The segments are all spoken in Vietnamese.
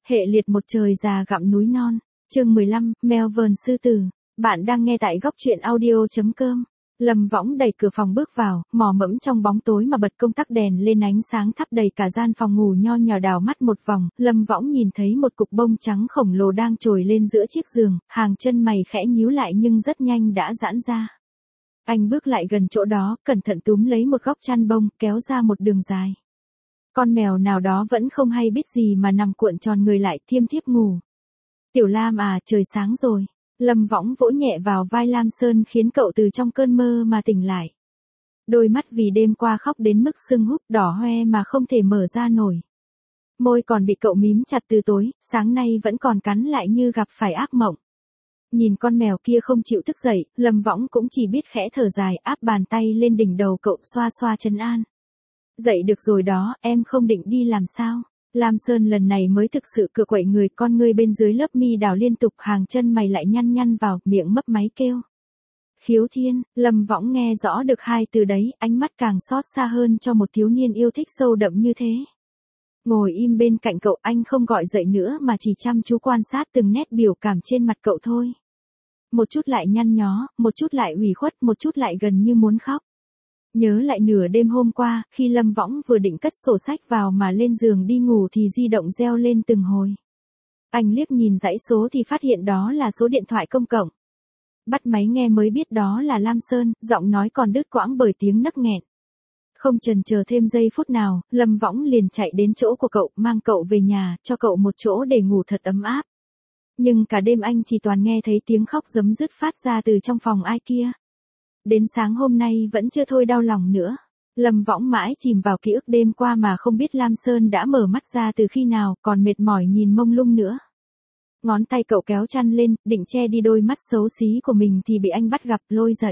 Hệ liệt một trời già gặm núi non. Chương 15, Melbourne sư tử. Bạn đang nghe tại góc truyện audio.com. Lâm Võng đẩy cửa phòng bước vào, mò mẫm trong bóng tối mà bật công tắc đèn lên, ánh sáng thắp đầy cả gian phòng ngủ nho nhỏ. Đảo mắt một vòng, Lâm Võng nhìn thấy một cục bông trắng khổng lồ đang trồi lên giữa chiếc giường, hàng chân mày khẽ nhíu lại nhưng rất nhanh đã giãn ra. Anh bước lại gần chỗ đó, cẩn thận túm lấy một góc chăn bông, kéo ra một đường dài. Con mèo nào đó vẫn không hay biết gì mà nằm cuộn tròn người lại thiêm thiếp ngủ. Tiểu Lam à, trời sáng rồi. Lâm Võng vỗ nhẹ vào vai Lam Sơn khiến cậu từ trong cơn mơ mà tỉnh lại. Đôi mắt vì đêm qua khóc đến mức sưng húp đỏ hoe mà không thể mở ra nổi. Môi còn bị cậu mím chặt từ tối, sáng nay vẫn còn cắn lại như gặp phải ác mộng. Nhìn con mèo kia không chịu thức dậy, Lâm Võng cũng chỉ biết khẽ thở dài, áp bàn tay lên đỉnh đầu cậu xoa xoa trấn an. Dậy được rồi đó, em không định đi làm sao? Lam Sơn lần này mới thực sự cựa quậy người, con ngươi bên dưới lớp mi đào liên tục, hàng chân mày lại nhăn nhăn vào, miệng mấp máy kêu. Khiếu thiên. Lâm Võng nghe rõ được hai từ đấy, ánh mắt càng xót xa hơn cho một thiếu niên yêu thích sâu đậm như thế. Ngồi im bên cạnh cậu, anh không gọi dậy nữa mà chỉ chăm chú quan sát từng nét biểu cảm trên mặt cậu thôi. Một chút lại nhăn nhó, một chút lại ủy khuất, một chút lại gần như muốn khóc. Nhớ lại nửa đêm hôm qua, khi Lâm Võng vừa định cất sổ sách vào mà lên giường đi ngủ thì di động reo lên từng hồi. Anh liếc nhìn dãy số thì phát hiện đó là số điện thoại công cộng. Bắt máy nghe mới biết đó là Lam Sơn, giọng nói còn đứt quãng bởi tiếng nấc nghẹn. Không chần chờ thêm giây phút nào, Lâm Võng liền chạy đến chỗ của cậu, mang cậu về nhà, cho cậu một chỗ để ngủ thật ấm áp. Nhưng cả đêm anh chỉ toàn nghe thấy tiếng khóc giấm dứt phát ra từ trong phòng ai kia. Đến sáng hôm nay vẫn chưa thôi đau lòng nữa. Lâm Võng mãi chìm vào ký ức đêm qua mà không biết Lam Sơn đã mở mắt ra từ khi nào, còn mệt mỏi nhìn mông lung nữa. Ngón tay cậu kéo chăn lên, định che đi đôi mắt xấu xí của mình thì bị anh bắt gặp, lôi dậy.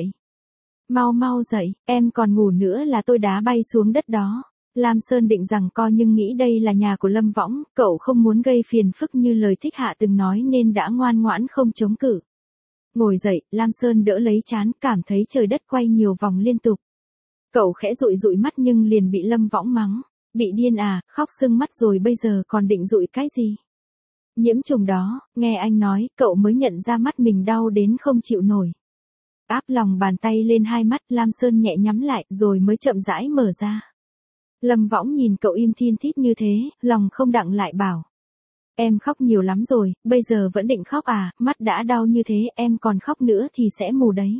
Mau mau dậy, em còn ngủ nữa là tôi đá bay xuống đất đó. Lam Sơn định rằng co nhưng nghĩ đây là nhà của Lâm Võng, cậu không muốn gây phiền phức như lời Thích Hạ từng nói nên đã ngoan ngoãn không chống cự. Ngồi dậy, Lam Sơn đỡ lấy trán, cảm thấy trời đất quay nhiều vòng liên tục. Cậu khẽ dụi dụi mắt nhưng liền bị Lâm Võng mắng. Bị điên à, khóc sưng mắt rồi bây giờ còn định dụi cái gì? Nhiễm trùng đó, nghe anh nói, cậu mới nhận ra mắt mình đau đến không chịu nổi. Áp lòng bàn tay lên hai mắt, Lam Sơn nhẹ nhắm lại rồi mới chậm rãi mở ra. Lâm Võng nhìn cậu im thin thít như thế, lòng không đặng lại bảo. Em khóc nhiều lắm rồi, bây giờ vẫn định khóc à, mắt đã đau như thế, em còn khóc nữa thì sẽ mù đấy.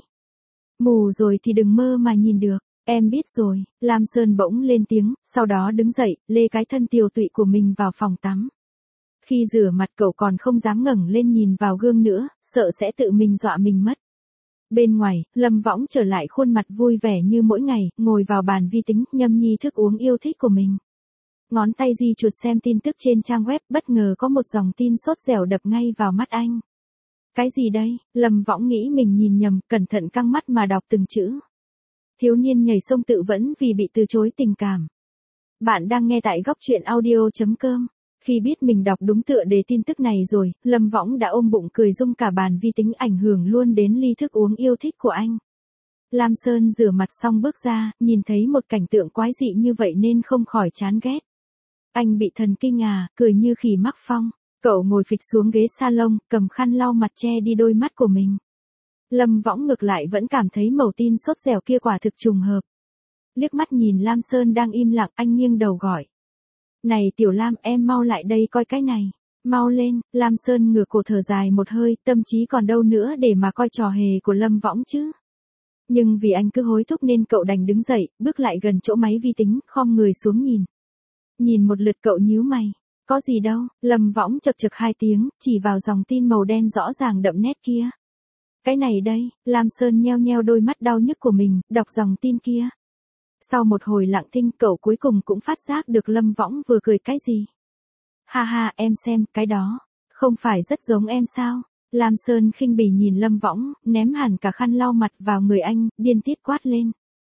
Mù rồi thì đừng mơ mà nhìn được, em biết rồi. Lam Sơn bỗng lên tiếng, sau đó đứng dậy, lê cái thân tiều tụy của mình vào phòng tắm. Khi rửa mặt cậu còn không dám ngẩng lên nhìn vào gương nữa, sợ sẽ tự mình dọa mình mất. Bên ngoài, Lâm Võng trở lại khuôn mặt vui vẻ như mỗi ngày, ngồi vào bàn vi tính, nhâm nhi thức uống yêu thích của mình. Ngón tay di chuột xem tin tức trên trang web, bất ngờ có một dòng tin sốt dẻo đập ngay vào mắt anh. Cái gì đây? Lâm Võng nghĩ mình nhìn nhầm, cẩn thận căng mắt mà đọc từng chữ. Thiếu niên nhảy sông tự vẫn vì bị từ chối tình cảm. Bạn đang nghe tại góc truyện audio.com. Khi biết mình đọc đúng tựa đề tin tức này rồi, Lâm Võng đã ôm bụng cười rung cả bàn vi tính, ảnh hưởng luôn đến ly thức uống yêu thích của anh. Lam Sơn rửa mặt xong bước ra, nhìn thấy một cảnh tượng quái dị như vậy nên không khỏi chán ghét. Anh bị thần kinh à, cười như khỉ mắc phong. Cậu ngồi phịch xuống ghế salon, cầm khăn lau mặt che đi đôi mắt của mình. Lâm Võng ngược lại vẫn cảm thấy mẩu tin sốt dẻo kia quả thực trùng hợp. Liếc mắt nhìn Lam Sơn đang im lặng, anh nghiêng đầu gọi. Này Tiểu Lam, em mau lại đây coi cái này. Mau lên. Lam Sơn ngửa cổ thở dài một hơi, tâm trí còn đâu nữa để mà coi trò hề của Lâm Võng chứ. Nhưng vì anh cứ hối thúc nên cậu đành đứng dậy, bước lại gần chỗ máy vi tính, khom người xuống nhìn. Nhìn một lượt cậu nhíu mày. Có gì đâu? Lâm Võng chậc chậc hai tiếng, chỉ vào dòng tin màu đen rõ ràng đậm nét kia. Cái này đây. Lam Sơn nheo nheo đôi mắt đau nhức của mình, đọc dòng tin kia. Sau một hồi lặng thinh, cậu cuối cùng cũng phát giác được Lâm Võng vừa cười cái gì. Ha ha, em xem, cái đó, không phải rất giống em sao? Lam Sơn khinh bỉ nhìn Lâm Võng, ném hẳn cả khăn lau mặt vào người anh, điên tiết quát lên.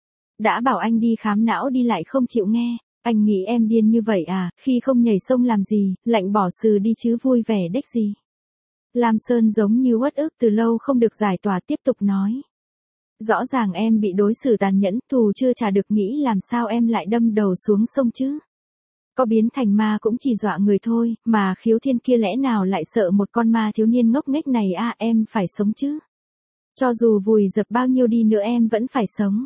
Đã bảo anh đi khám não đi lại không chịu nghe, anh nghĩ em điên như vậy à, khi không nhảy sông làm gì, lạnh bỏ sừ đi chứ vui vẻ đếch gì. Lam Sơn giống như uất ức từ lâu không được giải tỏa, tiếp tục nói. Rõ ràng em bị đối xử tàn nhẫn, thù chưa trả được, nghĩ làm sao em lại đâm đầu xuống sông chứ. Có biến thành ma cũng chỉ dọa người thôi, mà Khiếu Thiên kia lẽ nào lại sợ một con ma thiếu niên ngốc nghếch này à, em phải sống chứ. Cho dù vùi dập bao nhiêu đi nữa em vẫn phải sống.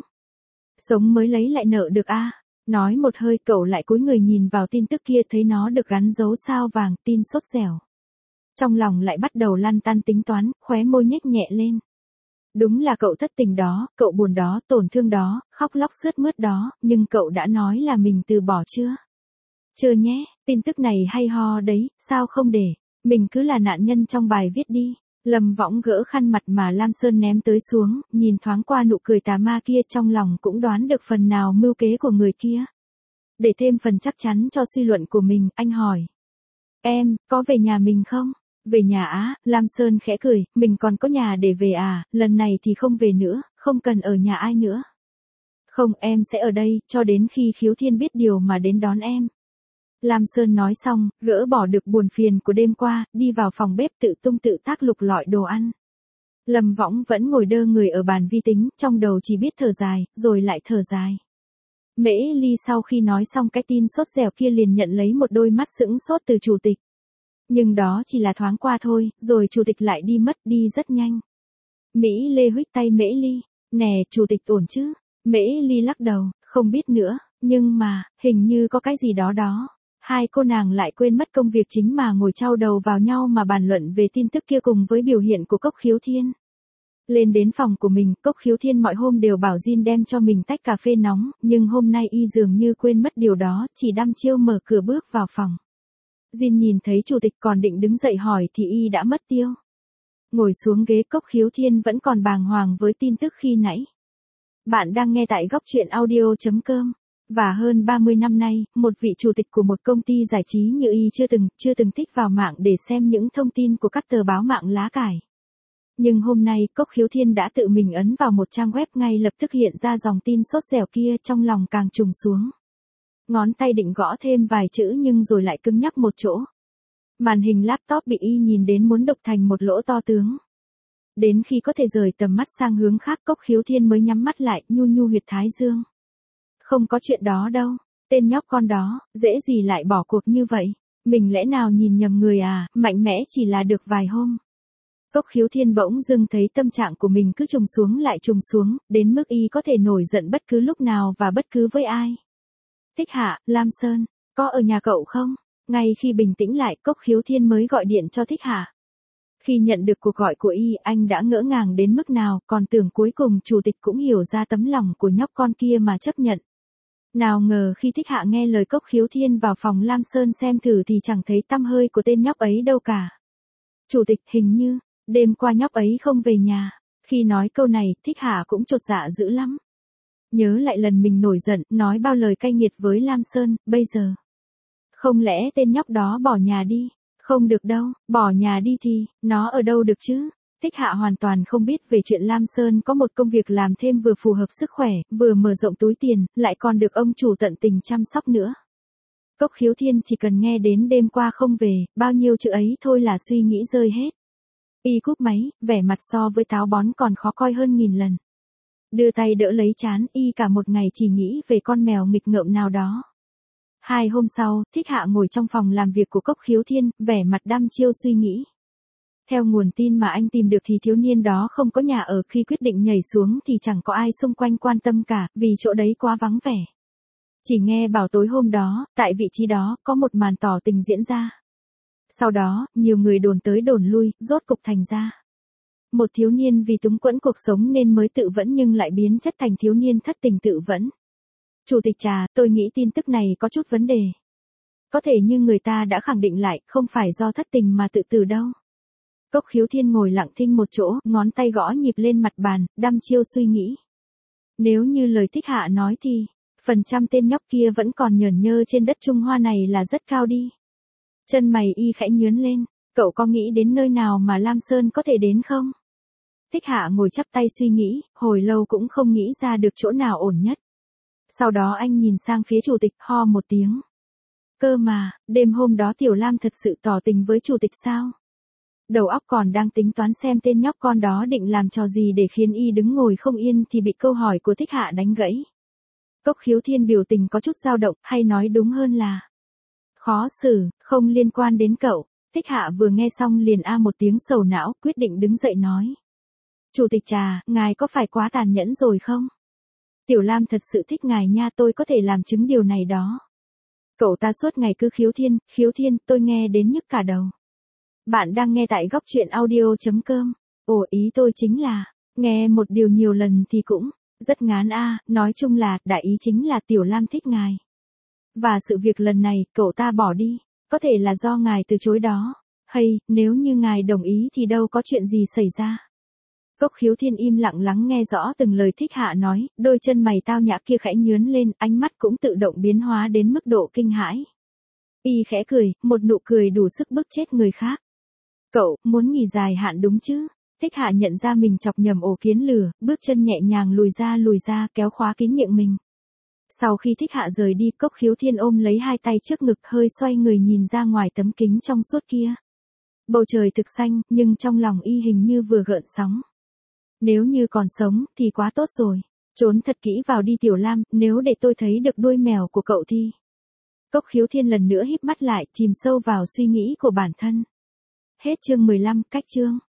Sống mới lấy lại nợ được à. Nói một hơi cậu lại cúi người nhìn vào tin tức kia, thấy nó được gắn dấu sao vàng, tin sốt dẻo. Trong lòng lại bắt đầu lăn tăn tính toán, khóe môi nhếch nhẹ lên. Đúng là cậu thất tình đó, cậu buồn đó, tổn thương đó, khóc lóc sướt mướt đó, nhưng cậu đã nói là mình từ bỏ chưa? Chưa nhé, tin tức này hay ho đấy, sao không để mình cứ là nạn nhân trong bài viết đi. Lâm Võng gỡ khăn mặt mà Lam Sơn ném tới xuống, nhìn thoáng qua nụ cười tà ma kia, trong lòng cũng đoán được phần nào mưu kế của người kia. Để thêm phần chắc chắn cho suy luận của mình, anh hỏi. Em, có về nhà mình không? Về nhà á, Lam Sơn khẽ cười, mình còn có nhà để về à, lần này thì không về nữa, không cần ở nhà ai nữa. Không, em sẽ ở đây, cho đến khi Khiếu Thiên biết điều mà đến đón em. Lam Sơn nói xong, gỡ bỏ được buồn phiền của đêm qua, đi vào phòng bếp tự tung tự tác lục lọi đồ ăn. Lâm Võng vẫn ngồi đơ người ở bàn vi tính, trong đầu chỉ biết thở dài, rồi lại thở dài. Mễ Ly sau khi nói xong cái tin sốt dẻo kia liền nhận lấy một đôi mắt sững sốt từ chủ tịch. Nhưng đó chỉ là thoáng qua thôi, rồi chủ tịch lại đi mất, đi rất nhanh. Mỹ Lê huých tay Mễ Ly, nè, chủ tịch ổn chứ? Mễ Ly lắc đầu, không biết nữa, nhưng mà, hình như có cái gì đó đó. Hai cô nàng lại quên mất công việc chính mà ngồi chau đầu vào nhau mà bàn luận về tin tức kia cùng với biểu hiện của Cốc Khiếu Thiên. Lên đến phòng của mình, Cốc Khiếu Thiên mọi hôm đều bảo Jin đem cho mình tách cà phê nóng, nhưng hôm nay y dường như quên mất điều đó, chỉ đăm chiêu mở cửa bước vào phòng. Jin nhìn thấy chủ tịch còn định đứng dậy hỏi thì y đã mất tiêu. Ngồi xuống ghế, Cốc Khiếu Thiên vẫn còn bàng hoàng với tin tức khi nãy. Bạn đang nghe tại góc truyện audio.com. Và hơn 30 năm nay, một vị chủ tịch của một công ty giải trí như y chưa từng thích vào mạng để xem những thông tin của các tờ báo mạng lá cải. Nhưng hôm nay, Cốc Khiếu Thiên đã tự mình ấn vào một trang web, ngay lập tức hiện ra dòng tin sốt dẻo kia, trong lòng càng trùng xuống. Ngón tay định gõ thêm vài chữ nhưng rồi lại cứng nhắc một chỗ. Màn hình laptop bị y nhìn đến muốn đục thành một lỗ to tướng. Đến khi có thể rời tầm mắt sang hướng khác, Cốc Khiếu Thiên mới nhắm mắt lại, nhu nhu huyệt thái dương. Không có chuyện đó đâu, tên nhóc con đó, dễ gì lại bỏ cuộc như vậy. Mình lẽ nào nhìn nhầm người à, mạnh mẽ chỉ là được vài hôm. Cốc Khiếu Thiên bỗng dưng thấy tâm trạng của mình cứ trùng xuống lại trùng xuống, đến mức y có thể nổi giận bất cứ lúc nào và bất cứ với ai. Thích Hạ, Lam Sơn, có ở nhà cậu không? Ngay khi bình tĩnh lại, Cốc Khiếu Thiên mới gọi điện cho Thích Hạ. Khi nhận được cuộc gọi của y, anh đã ngỡ ngàng đến mức nào, còn tưởng cuối cùng chủ tịch cũng hiểu ra tấm lòng của nhóc con kia mà chấp nhận. Nào ngờ khi Thích Hạ nghe lời Cốc Khiếu Thiên vào phòng Lam Sơn xem thử thì chẳng thấy tăm hơi của tên nhóc ấy đâu cả. Chủ tịch, hình như, đêm qua nhóc ấy không về nhà. Khi nói câu này, Thích Hạ cũng chột dạ dữ lắm. Nhớ lại lần mình nổi giận, nói bao lời cay nghiệt với Lam Sơn, bây giờ. Không lẽ tên nhóc đó bỏ nhà đi? Không được đâu, bỏ nhà đi thì, nó ở đâu được chứ? Thích Hạ hoàn toàn không biết về chuyện Lam Sơn có một công việc làm thêm vừa phù hợp sức khỏe, vừa mở rộng túi tiền, lại còn được ông chủ tận tình chăm sóc nữa. Cốc Khiếu Thiên chỉ cần nghe đến đêm qua không về, bao nhiêu chữ ấy thôi là suy nghĩ rơi hết. Y cúp máy, vẻ mặt so với táo bón còn khó coi hơn nghìn lần. Đưa tay đỡ lấy trán, y cả một ngày chỉ nghĩ về con mèo nghịch ngợm nào đó. 2 hôm sau, Thích Hạ ngồi trong phòng làm việc của Cốc Khiếu Thiên, vẻ mặt đăm chiêu suy nghĩ. Theo nguồn tin mà anh tìm được thì thiếu niên đó không có nhà ở, khi quyết định nhảy xuống thì chẳng có ai xung quanh quan tâm cả, vì chỗ đấy quá vắng vẻ. Chỉ nghe bảo tối hôm đó, tại vị trí đó, có một màn tỏ tình diễn ra. Sau đó, nhiều người đồn tới đồn lui, rốt cục thành ra. Một thiếu niên vì túng quẫn cuộc sống nên mới tự vẫn nhưng lại biến chất thành thiếu niên thất tình tự vẫn. Chủ tịch trà, tôi nghĩ tin tức này có chút vấn đề. Có thể như người ta đã khẳng định lại, không phải do thất tình mà tự tử đâu. Cốc Khiếu Thiên ngồi lặng thinh một chỗ, ngón tay gõ nhịp lên mặt bàn, đăm chiêu suy nghĩ. Nếu như lời Thích Hạ nói thì, phần trăm tên nhóc kia vẫn còn nhởn nhơ trên đất Trung Hoa này là rất cao đi. Chân mày y khẽ nhướn lên, cậu có nghĩ đến nơi nào mà Lam Sơn có thể đến không? Thích Hạ ngồi chắp tay suy nghĩ, hồi lâu cũng không nghĩ ra được chỗ nào ổn nhất. Sau đó anh nhìn sang phía chủ tịch, ho một tiếng. Cơ mà, đêm hôm đó Tiểu Lam thật sự tỏ tình với chủ tịch sao? Đầu óc còn đang tính toán xem tên nhóc con đó định làm trò gì để khiến y đứng ngồi không yên thì bị câu hỏi của Thích Hạ đánh gãy. Cốc Khiếu Thiên biểu tình có chút dao động, hay nói đúng hơn là Khó xử, không liên quan đến cậu. Thích Hạ vừa nghe xong liền một tiếng sầu não, quyết định đứng dậy nói. Chủ tịch trà, ngài có phải quá tàn nhẫn rồi không? Tiểu Lam thật sự thích ngài nha, tôi có thể làm chứng điều này đó. Cậu ta suốt ngày cứ khiếu thiên, tôi nghe đến nhức cả đầu. Bạn đang nghe tại góc truyện audio.com. Ồ, ý tôi chính là, nghe một điều nhiều lần thì cũng rất ngán nói chung là, đại ý chính là Tiểu Lam thích ngài. Và sự việc lần này, cậu ta bỏ đi, có thể là do ngài từ chối đó. Hay, nếu như ngài đồng ý thì đâu có chuyện gì xảy ra. Cốc Khiếu Thiên im lặng lắng nghe rõ từng lời Thích Hạ nói, đôi chân mày tao nhã kia khẽ nhướn lên, ánh mắt cũng tự động biến hóa đến mức độ kinh hãi. Y khẽ cười, một nụ cười đủ sức bức chết người khác. Cậu, muốn nghỉ dài hạn đúng chứ? Thích Hạ nhận ra mình chọc nhầm ổ kiến lửa, bước chân nhẹ nhàng lùi ra, kéo khóa kín miệng mình. Sau khi Thích Hạ rời đi, Cốc Khiếu Thiên ôm lấy hai tay trước ngực, hơi xoay người nhìn ra ngoài tấm kính trong suốt kia. Bầu trời thực xanh, nhưng trong lòng y hình như vừa gợn sóng. Nếu như còn sống, thì quá tốt rồi. Trốn thật kỹ vào đi Tiểu Lam, nếu để tôi thấy được đuôi mèo của cậu thì... Cốc Khiếu Thiên lần nữa híp mắt lại, chìm sâu vào suy nghĩ của bản thân. Hết chương 15, cách chương.